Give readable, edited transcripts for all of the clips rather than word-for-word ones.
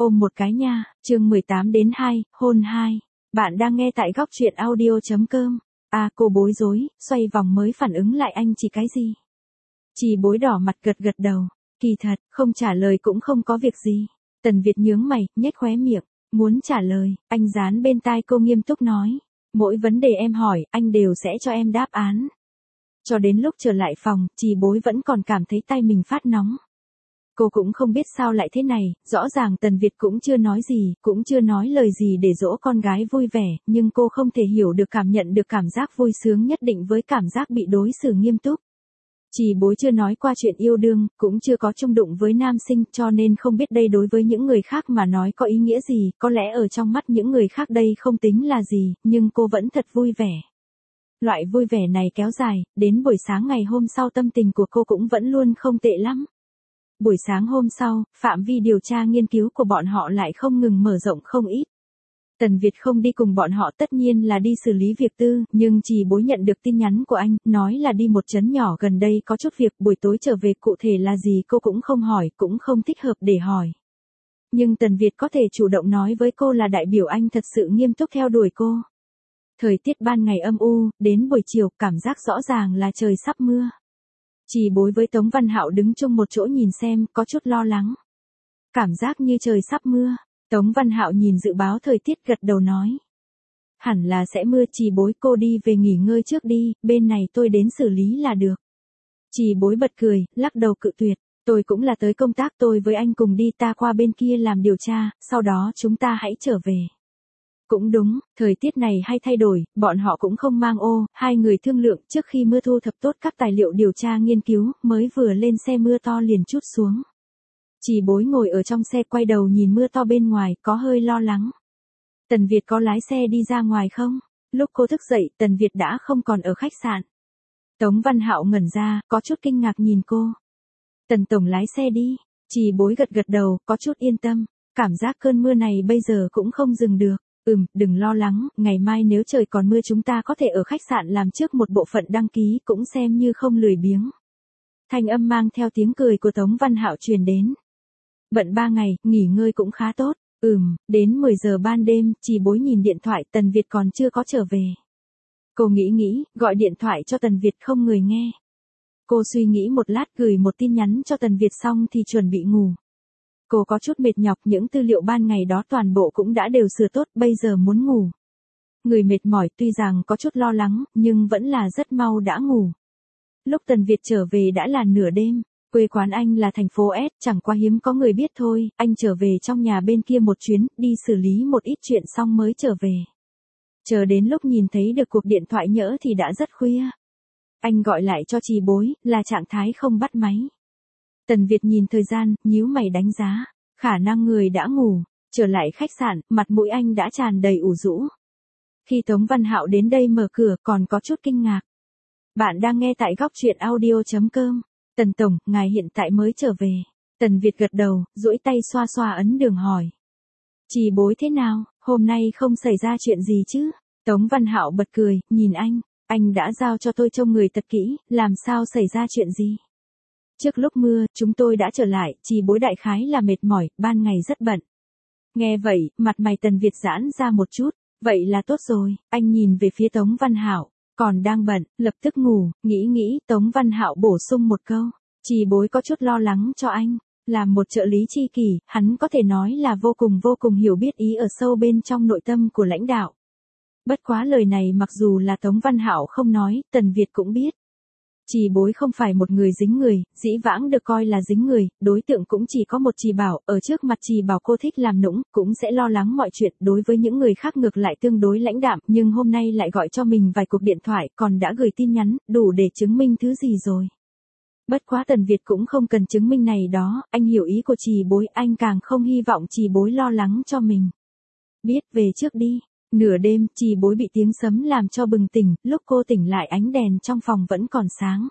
Ôm một cái nha, chương 18 đến 2, hôn 2. Bạn đang nghe tại góc truyện audio.com. À, cô bối rối, xoay vòng mới phản ứng lại anh chỉ cái gì. Chị bối đỏ mặt gật gật đầu. Kỳ thật, không trả lời cũng không có việc gì. Tần Việt nhướng mày, nhếch khóe miệng. Muốn trả lời, anh dán bên tai cô nghiêm túc nói. Mỗi vấn đề em hỏi, anh đều sẽ cho em đáp án. Cho đến lúc trở lại phòng, chị bối vẫn còn cảm thấy tay mình phát nóng. Cô cũng không biết sao lại thế này, rõ ràng Tần Việt cũng chưa nói gì, cũng chưa nói lời gì để dỗ con gái vui vẻ, nhưng cô không thể hiểu được cảm nhận được cảm giác vui sướng nhất định với cảm giác bị đối xử nghiêm túc. Chị bối chưa nói qua chuyện yêu đương, cũng chưa có chung đụng với nam sinh cho nên không biết đây đối với những người khác mà nói có ý nghĩa gì, có lẽ ở trong mắt những người khác đây không tính là gì, nhưng cô vẫn thật vui vẻ. Loại vui vẻ này kéo dài, đến buổi sáng ngày hôm sau tâm tình của cô cũng vẫn luôn không tệ lắm. Buổi sáng hôm sau, phạm vi điều tra nghiên cứu của bọn họ lại không ngừng mở rộng không ít. Tần Việt không đi cùng bọn họ tất nhiên là đi xử lý việc tư, nhưng chị bối nhận được tin nhắn của anh, nói là đi một trấn nhỏ gần đây có chút việc, buổi tối trở về cụ thể là gì cô cũng không hỏi, cũng không thích hợp để hỏi. Nhưng Tần Việt có thể chủ động nói với cô là đại biểu anh thật sự nghiêm túc theo đuổi cô. Thời tiết ban ngày âm u, đến buổi chiều cảm giác rõ ràng là trời sắp mưa. Chị bối với Tống Văn Hạo đứng chung một chỗ nhìn xem, có chút lo lắng. Cảm giác như trời sắp mưa. Tống Văn Hạo nhìn dự báo thời tiết gật đầu nói. Hẳn là sẽ mưa, chị bối cô đi về nghỉ ngơi trước đi, bên này tôi đến xử lý là được. Chị bối bật cười, lắc đầu cự tuyệt. Tôi cũng là tới công tác, tôi với anh cùng đi, ta qua bên kia làm điều tra, sau đó chúng ta hãy trở về. Cũng đúng, thời tiết này hay thay đổi, bọn họ cũng không mang ô, hai người thương lượng trước khi mưa thu thập tốt các tài liệu điều tra nghiên cứu, mới vừa lên xe mưa to liền trút xuống. Chị bối ngồi ở trong xe quay đầu nhìn mưa to bên ngoài, có hơi lo lắng. Tần Việt có lái xe đi ra ngoài không? Lúc cô thức dậy, Tần Việt đã không còn ở khách sạn. Tống Văn Hạo ngẩn ra, có chút kinh ngạc nhìn cô. Tần tổng lái xe đi, chị bối gật gật đầu, có chút yên tâm, cảm giác cơn mưa này bây giờ cũng không dừng được. Đừng lo lắng, ngày mai nếu trời còn mưa chúng ta có thể ở khách sạn làm trước một bộ phận đăng ký cũng xem như không lười biếng. Thanh âm mang theo tiếng cười của Tống Văn Hạo truyền đến. Bận 3 ngày, nghỉ ngơi cũng khá tốt. Đến 10 giờ ban đêm, chị bối nhìn điện thoại, Tần Việt còn chưa có trở về. Cô nghĩ, gọi điện thoại cho Tần Việt không người nghe. Cô suy nghĩ một lát gửi một tin nhắn cho Tần Việt xong thì chuẩn bị ngủ. Cô có chút mệt nhọc, những tư liệu ban ngày đó toàn bộ cũng đã đều sửa tốt, bây giờ muốn ngủ. Người mệt mỏi tuy rằng có chút lo lắng, nhưng vẫn là rất mau đã ngủ. Lúc Tần Việt trở về đã là nửa đêm, quê quán anh là thành phố S, chẳng qua hiếm có người biết thôi, anh trở về trong nhà bên kia một chuyến, đi xử lý một ít chuyện xong mới trở về. Chờ đến lúc nhìn thấy được cuộc điện thoại nhỡ thì đã rất khuya. Anh gọi lại cho chị bối, là trạng thái không bắt máy. Tần Việt nhìn thời gian, nhíu mày đánh giá, khả năng người đã ngủ, trở lại khách sạn, mặt mũi anh đã tràn đầy ủ rũ. Khi Tống Văn Hạo đến đây mở cửa còn có chút kinh ngạc. Bạn đang nghe tại góc truyện audio.com. Tần tổng, ngài hiện tại mới trở về. Tần Việt gật đầu, duỗi tay xoa xoa ấn đường hỏi. Chị bối thế nào, hôm nay không xảy ra chuyện gì chứ? Tống Văn Hạo bật cười, nhìn anh đã giao cho tôi trông người thật kỹ, làm sao xảy ra chuyện gì? Trước lúc mưa, chúng tôi đã trở lại, chị bối đại khái là mệt mỏi, ban ngày rất bận. Nghe vậy, mặt mày Tần Việt giãn ra một chút, vậy là tốt rồi, anh nhìn về phía Tống Văn Hạo, còn đang bận, lập tức ngủ, nghĩ, Tống Văn Hạo bổ sung một câu, chị bối có chút lo lắng cho anh, làm một trợ lý tri kỷ, hắn có thể nói là vô cùng hiểu biết ý ở sâu bên trong nội tâm của lãnh đạo. Bất quá lời này mặc dù là Tống Văn Hạo không nói, Tần Việt cũng biết. Chị bối không phải một người dính người, dĩ vãng được coi là dính người, đối tượng cũng chỉ có một chị Bảo, ở trước mặt chị Bảo cô thích làm nũng, cũng sẽ lo lắng mọi chuyện, đối với những người khác ngược lại tương đối lãnh đạm, nhưng hôm nay lại gọi cho mình vài cuộc điện thoại, còn đã gửi tin nhắn, đủ để chứng minh thứ gì rồi. Bất quá Tần Việt cũng không cần chứng minh này đó, anh hiểu ý của chị bối, anh càng không hy vọng chị bối lo lắng cho mình. Biết về trước đi. Nửa đêm, chị bối bị tiếng sấm làm cho bừng tỉnh, lúc cô tỉnh lại ánh đèn trong phòng vẫn còn sáng.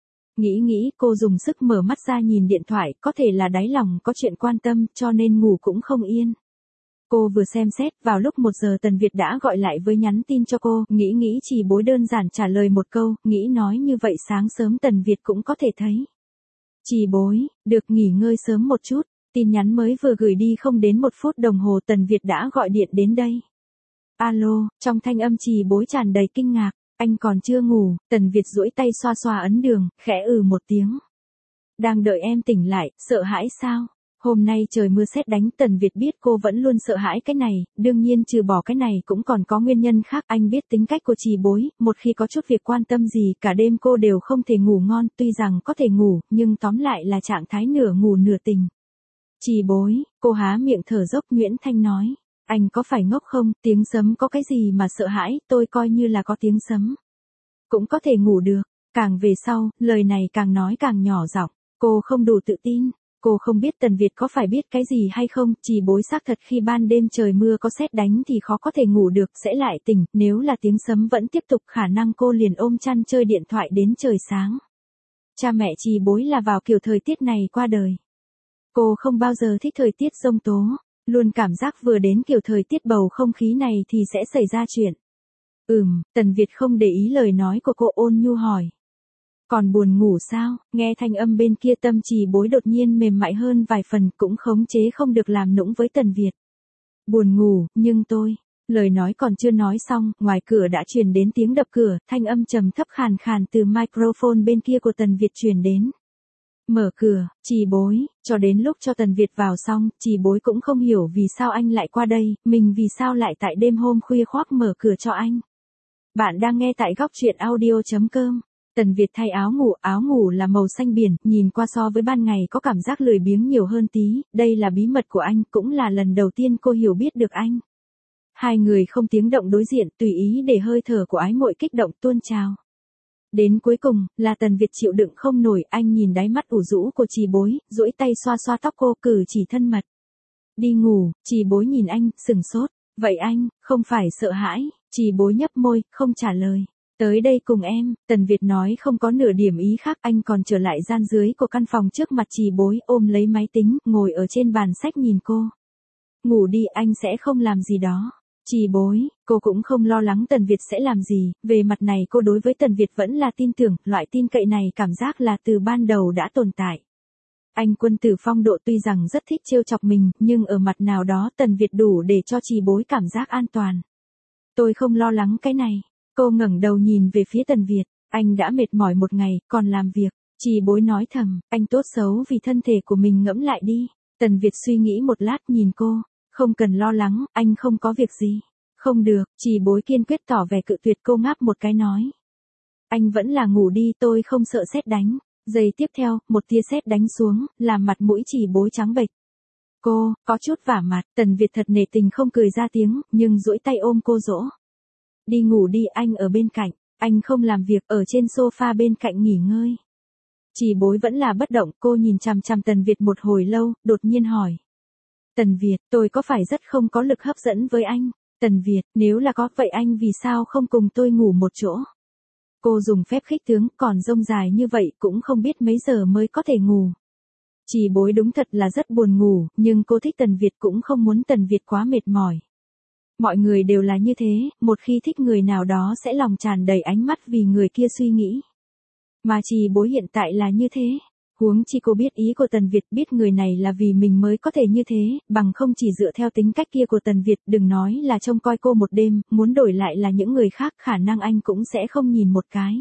Nghĩ, cô dùng sức mở mắt ra nhìn điện thoại, có thể là đáy lòng có chuyện quan tâm, cho nên ngủ cũng không yên. Cô vừa xem xét, vào lúc 1 giờ Tần Việt đã gọi lại với nhắn tin cho cô, nghĩ chị bối đơn giản trả lời một câu, nghĩ nói như vậy sáng sớm Tần Việt cũng có thể thấy. Chị bối, được nghỉ ngơi sớm một chút. Tin nhắn mới vừa gửi đi không đến 1 phút đồng hồ Tần Việt đã gọi điện đến đây. Alo, trong thanh âm Trì Bối tràn đầy kinh ngạc, anh còn chưa ngủ, Tần Việt duỗi tay xoa xoa ấn đường, khẽ một tiếng. Đang đợi em tỉnh lại, sợ hãi sao? Hôm nay trời mưa sét đánh, Tần Việt biết cô vẫn luôn sợ hãi cái này, đương nhiên trừ bỏ cái này cũng còn có nguyên nhân khác. Anh biết tính cách của Trì Bối, một khi có chút việc quan tâm gì cả đêm cô đều không thể ngủ ngon, tuy rằng có thể ngủ, nhưng tóm lại là trạng thái nửa ngủ nửa tỉnh. Trì Bối, cô há miệng thở dốc. Nguyễn Thanh nói, anh có phải ngốc không, tiếng sấm có cái gì mà sợ hãi, tôi coi như là có tiếng sấm cũng có thể ngủ được. Càng về sau, lời này càng nói càng nhỏ giọng, cô không đủ tự tin. Cô không biết Tần Việt có phải biết cái gì hay không, Trì Bối xác thật khi ban đêm trời mưa có sét đánh thì khó có thể ngủ được, sẽ lại tỉnh, nếu là tiếng sấm vẫn tiếp tục khả năng cô liền ôm chăn chơi điện thoại đến trời sáng. Cha mẹ Trì Bối là vào kiểu thời tiết này qua đời. Cô không bao giờ thích thời tiết giông tố, luôn cảm giác vừa đến kiểu thời tiết bầu không khí này thì sẽ xảy ra chuyện. Tần Việt không để ý lời nói của cô, ôn nhu hỏi. Còn buồn ngủ sao? Nghe thanh âm bên kia tâm Trì Bối đột nhiên mềm mại hơn vài phần, cũng khống chế không được làm nũng với Tần Việt. Buồn ngủ, nhưng tôi... Lời nói còn chưa nói xong, ngoài cửa đã truyền đến tiếng đập cửa, thanh âm trầm thấp khàn khàn từ microphone bên kia của Tần Việt truyền đến. Mở cửa, Trì Bối, cho đến lúc cho Tần Việt vào xong, Trì Bối cũng không hiểu vì sao anh lại qua đây, mình vì sao lại tại đêm hôm khuya khoác mở cửa cho anh. Bạn đang nghe tại góc truyện audio.com. Tần Việt thay áo ngủ là màu xanh biển, nhìn qua so với ban ngày có cảm giác lười biếng nhiều hơn tí, đây là bí mật của anh, cũng là lần đầu tiên cô hiểu biết được anh. Hai người không tiếng động đối diện, tùy ý để hơi thở của ái muội kích động tuôn trào. Đến cuối cùng, là Tần Việt chịu đựng không nổi, anh nhìn đáy mắt ủ rũ của Trì Bối, duỗi tay xoa xoa tóc cô, cử chỉ thân mật. Đi ngủ, Trì Bối nhìn anh, sừng sốt, vậy anh, không phải sợ hãi, Trì Bối nhấp môi, không trả lời. Tới đây cùng em, Tần Việt nói không có nửa điểm ý khác, anh còn trở lại gian dưới của căn phòng trước mặt Trì Bối, ôm lấy máy tính, ngồi ở trên bàn sách nhìn cô. Ngủ đi, anh sẽ không làm gì đó. Trì Bối, cô cũng không lo lắng Tần Việt sẽ làm gì, về mặt này cô đối với Tần Việt vẫn là tin tưởng, loại tin cậy này cảm giác là từ ban đầu đã tồn tại. Anh quân tử phong độ tuy rằng rất thích trêu chọc mình, nhưng ở mặt nào đó Tần Việt đủ để cho Trì Bối cảm giác an toàn. Tôi không lo lắng cái này. Cô ngẩng đầu nhìn về phía Tần Việt, anh đã mệt mỏi một ngày, còn làm việc. Trì Bối nói thầm, anh tốt xấu vì thân thể của mình ngẫm lại đi. Tần Việt suy nghĩ một lát nhìn cô, không cần lo lắng, anh không có việc gì. Không được, Trì Bối kiên quyết tỏ vẻ cự tuyệt, cô ngáp một cái nói. Anh vẫn là ngủ đi, tôi không sợ sét đánh. Giây tiếp theo, một tia sét đánh xuống, làm mặt mũi Trì Bối trắng bệch. Cô, có chút vả mặt, Tần Việt thật nể tình không cười ra tiếng, nhưng duỗi tay ôm cô dỗ. Đi ngủ đi, anh ở bên cạnh, anh không làm việc, ở trên sofa bên cạnh nghỉ ngơi. Trì Bối vẫn là bất động, cô nhìn chằm chằm Tần Việt một hồi lâu, đột nhiên hỏi. Tần Việt, tôi có phải rất không có lực hấp dẫn với anh? Tần Việt, nếu là có, vậy anh vì sao không cùng tôi ngủ một chỗ? Cô dùng phép khích tướng, còn rông dài như vậy cũng không biết mấy giờ mới có thể ngủ. Trì Bối đúng thật là rất buồn ngủ, nhưng cô thích Tần Việt cũng không muốn Tần Việt quá mệt mỏi. Mọi người đều là như thế, một khi thích người nào đó sẽ lòng tràn đầy ánh mắt vì người kia suy nghĩ. Mà Trì Bối hiện tại là như thế. Huống chi cô biết ý của Tần Việt, biết người này là vì mình mới có thể như thế, bằng không chỉ dựa theo tính cách kia của Tần Việt, đừng nói là trông coi cô một đêm, muốn đổi lại là những người khác, khả năng anh cũng sẽ không nhìn một cái.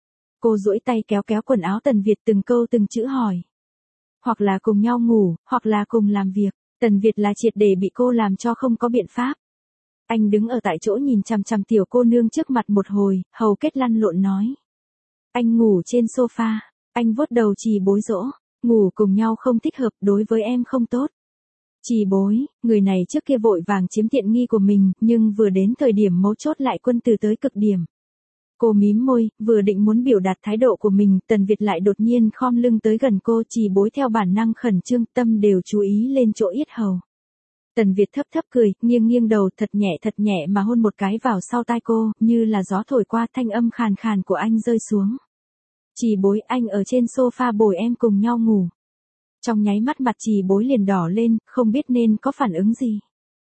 Cô duỗi tay kéo kéo quần áo Tần Việt, từng câu từng chữ hỏi. Hoặc là cùng nhau ngủ, hoặc là cùng làm việc. Tần Việt là triệt để bị cô làm cho không có biện pháp. Anh đứng ở tại chỗ nhìn chằm chằm tiểu cô nương trước mặt một hồi, hầu kết lăn lộn nói. Anh ngủ trên sofa, anh vuốt đầu Trì Bối dỗ, ngủ cùng nhau không thích hợp, đối với em không tốt. Trì Bối, người này trước kia vội vàng chiếm tiện nghi của mình, nhưng vừa đến thời điểm mấu chốt lại quân từ tới cực điểm. Cô mím môi, vừa định muốn biểu đạt thái độ của mình, Tần Việt lại đột nhiên khom lưng tới gần cô, Trì Bối theo bản năng khẩn trương, tâm đều chú ý lên chỗ yết hầu. Tần Việt thấp thấp cười, nghiêng nghiêng đầu thật nhẹ mà hôn một cái vào sau tai cô, như là gió thổi qua, thanh âm khàn khàn của anh rơi xuống. Trì Bối, anh ở trên sofa bồi em cùng nhau ngủ. Trong nháy mắt mặt Trì Bối liền đỏ lên, không biết nên có phản ứng gì.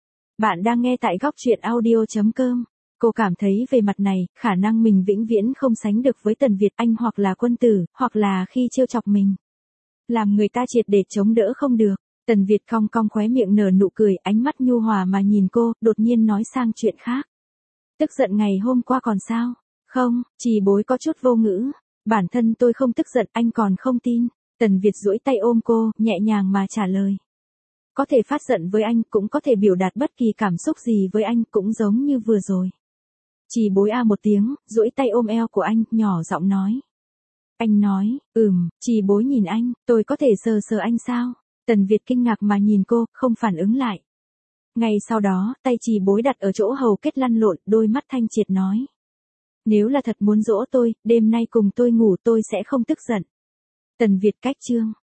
Bạn đang nghe tại góc truyện audio.com. Cô cảm thấy về mặt này, khả năng mình vĩnh viễn không sánh được với Tần Việt, anh hoặc là quân tử, hoặc là khi trêu chọc mình. Làm người ta triệt để chống đỡ không được. Tần Việt cong cong khóe miệng nở nụ cười, ánh mắt nhu hòa mà nhìn cô, đột nhiên nói sang chuyện khác. Tức giận ngày hôm qua còn sao? Không, Trì Bối có chút vô ngữ. Bản thân tôi không tức giận, anh còn không tin. Tần Việt duỗi tay ôm cô, nhẹ nhàng mà trả lời. Có thể phát giận với anh, cũng có thể biểu đạt bất kỳ cảm xúc gì với anh, cũng giống như vừa rồi. Trì Bối a một tiếng, duỗi tay ôm eo của anh, nhỏ giọng nói. Anh nói, Trì Bối nhìn anh, tôi có thể sờ sờ anh sao? Tần Việt kinh ngạc mà nhìn cô, không phản ứng lại. Ngay sau đó, tay Trì Bối đặt ở chỗ hầu kết lăn lộn, đôi mắt thanh triệt nói. Nếu là thật muốn dỗ tôi, đêm nay cùng tôi ngủ tôi sẽ không tức giận. Tần Việt cách chương.